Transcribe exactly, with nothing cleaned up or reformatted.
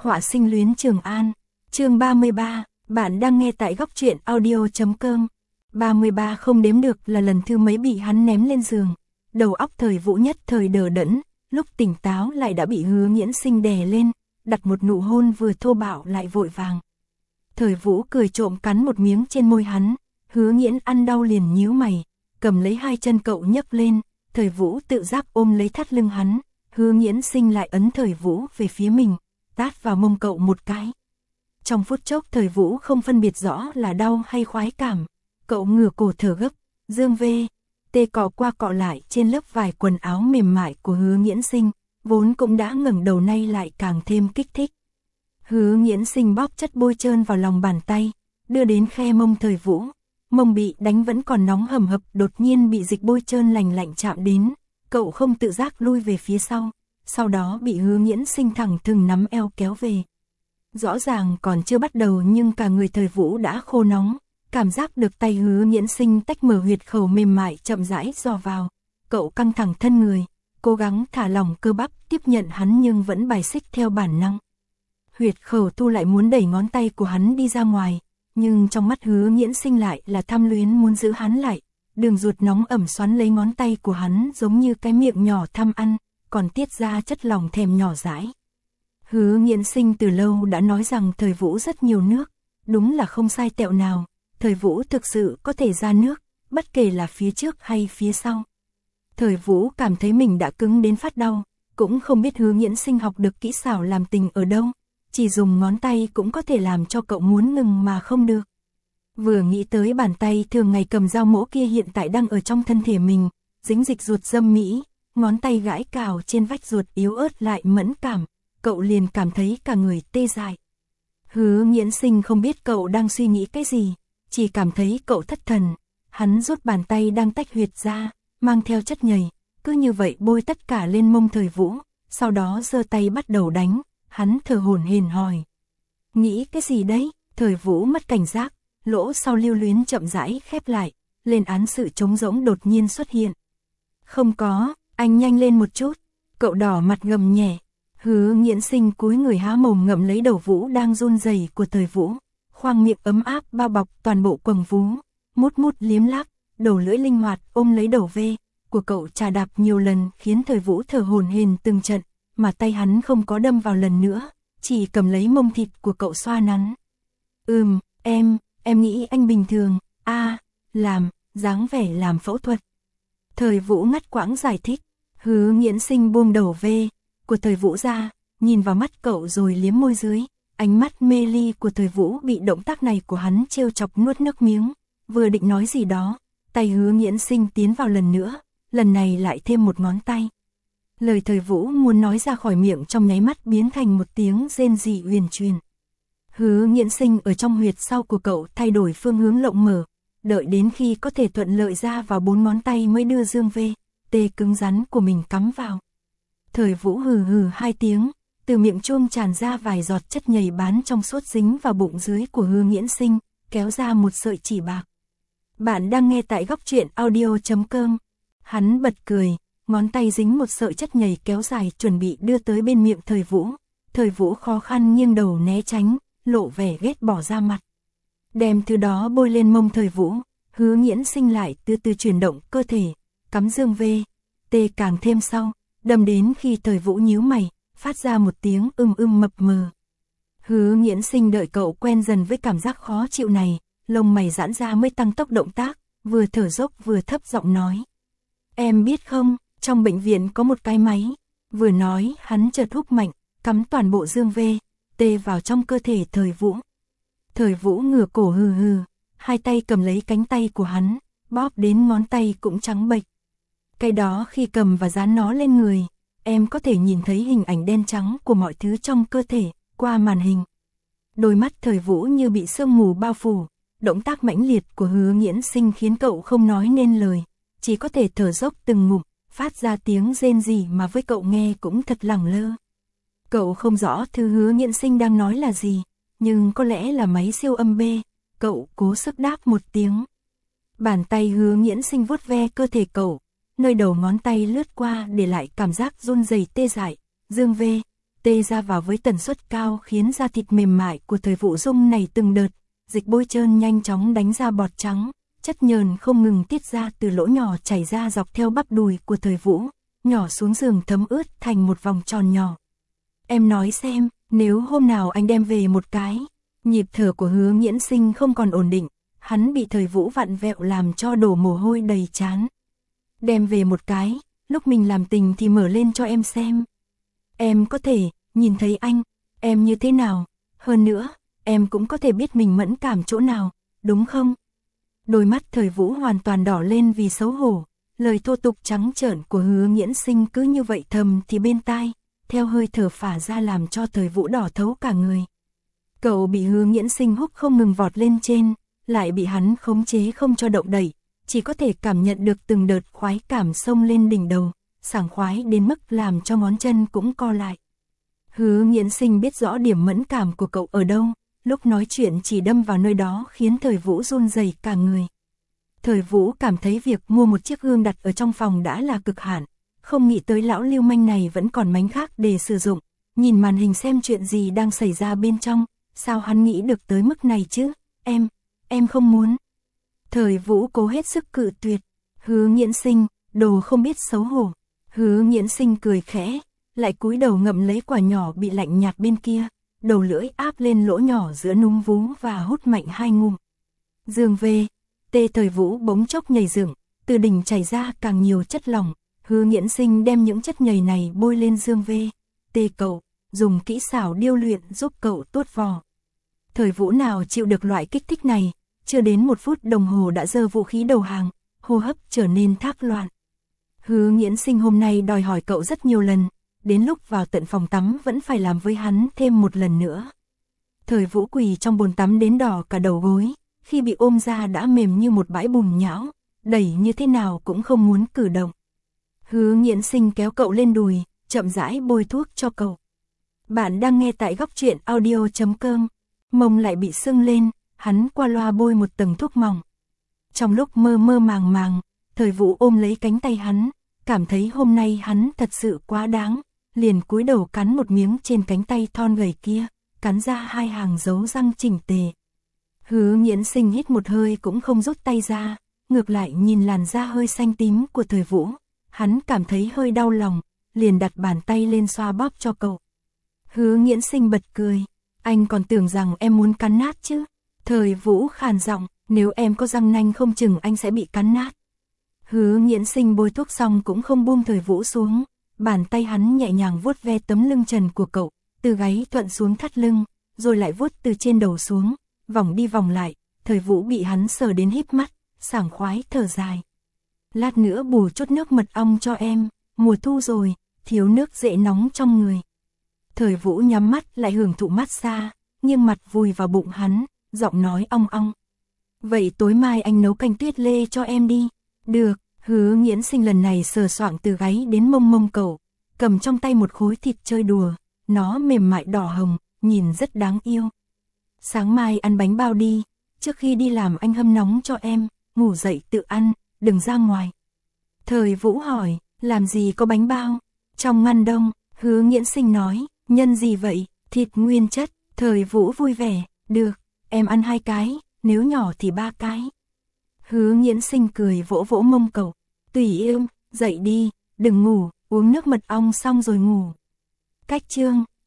Họa sinh luyến Trường An. Chương ba mươi ba, bạn đang nghe tại góc truyện audio chấm com. ba mươi ba không đếm được là lần thứ mấy bị hắn ném lên giường. Đầu óc Thời Vũ nhất thời đờ đẫn, lúc tỉnh táo lại đã bị Hứa Nghiễn Sinh đè lên, đặt một nụ hôn vừa thô bạo lại vội vàng. Thời Vũ cười trộm cắn một miếng trên môi hắn, Hứa Nghiễn ăn đau liền nhíu mày, cầm lấy hai chân cậu nhấc lên, Thời Vũ tự giác ôm lấy thắt lưng hắn, Hứa Nghiễn Sinh lại ấn Thời Vũ về phía mình, tát vào mông cậu một cái. Trong phút chốc Thời Vũ không phân biệt rõ là đau hay khoái cảm, cậu ngửa cổ thở gấp, dương vê, tê cọ qua cọ lại trên lớp vải quần áo mềm mại của Hứa Nghiễn Sinh, vốn cũng đã ngẩng đầu nay lại càng thêm kích thích. Hứa Nghiễn Sinh bóp chất bôi trơn vào lòng bàn tay, đưa đến khe mông Thời Vũ, mông bị đánh vẫn còn nóng hầm hập đột nhiên bị dịch bôi trơn lành lạnh chạm đến, cậu không tự giác lui về phía sau, sau đó bị Hứa Nghiễn Sinh thẳng thừng nắm eo kéo về. Rõ ràng còn chưa bắt đầu nhưng cả người Thời Vũ đã khô nóng, cảm giác được tay Hứa Nghiễn Sinh tách mở huyệt khẩu mềm mại chậm rãi dò vào, cậu căng thẳng thân người, cố gắng thả lỏng cơ bắp tiếp nhận hắn nhưng vẫn bài xích theo bản năng. Huyệt khẩu thu lại muốn đẩy ngón tay của hắn đi ra ngoài, nhưng trong mắt Hứa Nghiễn Sinh lại là tham luyến muốn giữ hắn lại, đường ruột nóng ẩm xoắn lấy ngón tay của hắn giống như cái miệng nhỏ tham ăn, còn tiết ra chất lỏng thèm nhỏ dãi. Hứa Nghiễn Sinh từ lâu đã nói rằng Thời Vũ rất nhiều nước, đúng là không sai tẹo nào, Thời Vũ thực sự có thể ra nước, bất kể là phía trước hay phía sau. Thời Vũ cảm thấy mình đã cứng đến phát đau, cũng không biết Hứa Nghiễn Sinh học được kỹ xảo làm tình ở đâu, chỉ dùng ngón tay cũng có thể làm cho cậu muốn ngừng mà không được. Vừa nghĩ tới bàn tay thường ngày cầm dao mổ kia hiện tại đang ở trong thân thể mình, dính dịch ruột dâm mỹ, ngón tay gãi cào trên vách ruột yếu ớt lại mẫn cảm, cậu liền cảm thấy cả người tê dại. Hứa Nghiễn Sinh không biết cậu đang suy nghĩ cái gì, chỉ cảm thấy cậu thất thần, hắn rút bàn tay đang tách huyệt ra, mang theo chất nhầy, cứ như vậy bôi tất cả lên mông Thời Vũ, sau đó giơ tay bắt đầu đánh, hắn thở hổn hển hỏi. Nghĩ cái gì đấy? Thời Vũ mất cảnh giác, lỗ sau lưu luyến chậm rãi khép lại, lên án sự trống rỗng đột nhiên xuất hiện. Không có, anh nhanh lên một chút, cậu đỏ mặt gầm nhẹ. Hứa Nghiễn Sinh cúi người há mồm ngậm lấy đầu Vũ đang run rẩy của Thời Vũ, khoang miệng ấm áp bao bọc toàn bộ quầng vú, mút mút liếm láp, đầu lưỡi linh hoạt ôm lấy đầu vê của cậu chà đạp nhiều lần khiến Thời Vũ thở hổn hển từng trận, mà tay hắn không có đâm vào lần nữa, chỉ cầm lấy mông thịt của cậu xoa nắn. Ừm, em, em nghĩ anh bình thường, a à, làm, dáng vẻ làm phẫu thuật. Thời Vũ ngắt quãng giải thích, Hứa Nghiễn Sinh buông đầu vê của Thời Vũ ra, nhìn vào mắt cậu rồi liếm môi dưới, ánh mắt mê ly của Thời Vũ bị động tác này của hắn trêu chọc nuốt nước miếng, vừa định nói gì đó, tay Hứa Nghiễn Sinh tiến vào lần nữa, lần này lại thêm một ngón tay. Lời Thời Vũ muốn nói ra khỏi miệng trong nháy mắt biến thành một tiếng rên rỉ huyền truyền. Hứa Nghiễn Sinh ở trong huyệt sau của cậu thay đổi phương hướng lộng mở, đợi đến khi có thể thuận lợi ra vào bốn ngón tay mới đưa dương vê, tê cứng rắn của mình cắm vào. Thời Vũ hừ hừ hai tiếng, từ miệng chuông tràn ra vài giọt chất nhầy bán trong suốt dính vào bụng dưới của Hứa Nghiễn Sinh, kéo ra một sợi chỉ bạc. Bạn đang nghe tại góc truyện audio chấm com. Hắn bật cười, ngón tay dính một sợi chất nhầy kéo dài chuẩn bị đưa tới bên miệng Thời Vũ. Thời Vũ khó khăn nghiêng đầu né tránh, lộ vẻ ghét bỏ ra mặt. Đem thứ đó bôi lên mông Thời Vũ, Hứa Nghiễn Sinh lại từ từ chuyển động cơ thể, cắm dương vê, tê càng thêm sau, đâm đến khi Thời Vũ nhíu mày, phát ra một tiếng ưm ưm mập mờ. Hứa Nghiễn Sinh đợi cậu quen dần với cảm giác khó chịu này, lông mày giãn ra mới tăng tốc động tác, vừa thở dốc vừa thấp giọng nói. Em biết không, trong bệnh viện có một cái máy. Vừa nói hắn chợt húc mạnh, cắm toàn bộ dương vê, tê vào trong cơ thể Thời Vũ. Thời Vũ ngửa cổ hừ hừ, hai tay cầm lấy cánh tay của hắn, bóp đến ngón tay cũng trắng bệch. Cái đó khi cầm và dán nó lên người, em có thể nhìn thấy hình ảnh đen trắng của mọi thứ trong cơ thể, qua màn hình. Đôi mắt Thời Vũ như bị sương mù bao phủ, động tác mãnh liệt của Hứa Nghiễn Sinh khiến cậu không nói nên lời, chỉ có thể thở dốc từng ngụm, phát ra tiếng rên rỉ mà với cậu nghe cũng thật lẳng lơ. Cậu không rõ thứ Hứa Nghiễn Sinh đang nói là gì, nhưng có lẽ là máy siêu âm B, cậu cố sức đáp một tiếng. Bàn tay Hứa Nghiễn Sinh vuốt ve cơ thể cậu, nơi đầu ngón tay lướt qua để lại cảm giác run rẩy tê dại, dương vê, tê ra vào với tần suất cao khiến da thịt mềm mại của Thời Vũ rung này từng đợt, dịch bôi trơn nhanh chóng đánh ra bọt trắng, chất nhờn không ngừng tiết ra từ lỗ nhỏ chảy ra dọc theo bắp đùi của Thời Vũ, nhỏ xuống giường thấm ướt thành một vòng tròn nhỏ. Em nói xem, nếu hôm nào anh đem về một cái. Nhịp thở của Hứa Nghiễn Sinh không còn ổn định, hắn bị Thời Vũ vặn vẹo làm cho đổ mồ hôi đầy trán. Đem về một cái, lúc mình làm tình thì mở lên cho em xem. Em có thể nhìn thấy anh, em như thế nào, hơn nữa, em cũng có thể biết mình mẫn cảm chỗ nào, đúng không? Đôi mắt Thời Vũ hoàn toàn đỏ lên vì xấu hổ, lời thô tục trắng trợn của Hứa Nghiễn Sinh cứ như vậy thầm thì bên tai, theo hơi thở phả ra làm cho Thời Vũ đỏ thấu cả người. Cậu bị Hứa Nghiễn Sinh húc không ngừng vọt lên trên, lại bị hắn khống chế không cho động đậy, chỉ có thể cảm nhận được từng đợt khoái cảm xông lên đỉnh đầu, sảng khoái đến mức làm cho ngón chân cũng co lại. Hứa Nghiễn Sinh biết rõ điểm mẫn cảm của cậu ở đâu, lúc nói chuyện chỉ đâm vào nơi đó khiến Thời Vũ run rẩy cả người. Thời Vũ cảm thấy việc mua một chiếc gương đặt ở trong phòng đã là cực hạn, không nghĩ tới lão lưu manh này vẫn còn mánh khác để sử dụng, nhìn màn hình xem chuyện gì đang xảy ra bên trong, sao hắn nghĩ được tới mức này chứ, em, em không muốn. Thời Vũ cố hết sức cự tuyệt, Hứa Nghiễn Sinh, đồ không biết xấu hổ. Hứa Nghiễn Sinh cười khẽ, lại cúi đầu ngậm lấy quả nhỏ bị lạnh nhạt bên kia, đầu lưỡi áp lên lỗ nhỏ giữa núm vú và hút mạnh hai ngụm. Dương về, tê Thời Vũ bỗng chốc nhảy dựng, từ đỉnh chảy ra càng nhiều chất lỏng, Hứa Nghiễn Sinh đem những chất nhầy này bôi lên Dương về, tê cậu, dùng kỹ xảo điêu luyện giúp cậu tuốt vò. Thời Vũ nào chịu được loại kích thích này, chưa đến một phút đồng hồ đã giơ vũ khí đầu hàng, hô hấp trở nên thác loạn. Hứa Nghiễn Sinh hôm nay đòi hỏi cậu rất nhiều lần, đến lúc vào tận phòng tắm vẫn phải làm với hắn thêm một lần nữa. Thời Vũ quỳ trong bồn tắm đến đỏ cả đầu gối, khi bị ôm ra đã mềm như một bãi bùn nhão, đẩy như thế nào cũng không muốn cử động. Hứa Nghiễn Sinh kéo cậu lên đùi, chậm rãi bôi thuốc cho cậu. Bạn đang nghe tại góc truyện audio chấm com, mông lại bị sưng lên, hắn qua loa bôi một tầng thuốc mỏng. Trong lúc mơ mơ màng màng, Thời Vũ ôm lấy cánh tay hắn, cảm thấy hôm nay hắn thật sự quá đáng, liền cúi đầu cắn một miếng trên cánh tay thon gầy kia, cắn ra hai hàng dấu răng chỉnh tề. Hứa Nghiễn Sinh hít một hơi cũng không rút tay ra, ngược lại nhìn làn da hơi xanh tím của Thời Vũ, hắn cảm thấy hơi đau lòng, liền đặt bàn tay lên xoa bóp cho cậu. Hứa Nghiễn Sinh bật cười, anh còn tưởng rằng em muốn cắn nát chứ. Thời Vũ khàn giọng, nếu em có răng nanh không chừng anh sẽ bị cắn nát. Hứa Nghiễn Sinh bôi thuốc xong cũng không buông Thời Vũ xuống, bàn tay hắn nhẹ nhàng vuốt ve tấm lưng trần của cậu, từ gáy thuận xuống thắt lưng, rồi lại vuốt từ trên đầu xuống, vòng đi vòng lại, Thời Vũ bị hắn sờ đến híp mắt, sảng khoái thở dài. Lát nữa bù chút nước mật ong cho em, mùa thu rồi, thiếu nước dễ nóng trong người. Thời Vũ nhắm mắt lại hưởng thụ massage, nghiêng mặt vùi vào bụng hắn, giọng nói ong ong. Vậy tối mai anh nấu canh tuyết lê cho em đi. Được, Hứa Nghiễn Sinh lần này sờ soạng từ gáy đến mông mông cậu, cầm trong tay một khối thịt chơi đùa, nó mềm mại đỏ hồng, nhìn rất đáng yêu. Sáng mai ăn bánh bao đi, trước khi đi làm anh hâm nóng cho em, ngủ dậy tự ăn, đừng ra ngoài. Thời Vũ hỏi, làm gì có bánh bao? Trong ngăn đông, Hứa Nghiễn Sinh nói, nhân gì vậy? Thịt nguyên chất. Thời Vũ vui vẻ, được, em ăn hai cái, nếu nhỏ thì ba cái. Hứa Nghiễn Sinh cười vỗ vỗ mông cậu, tùy yêu, dậy đi, đừng ngủ, uống nước mật ong xong rồi ngủ. Cách chương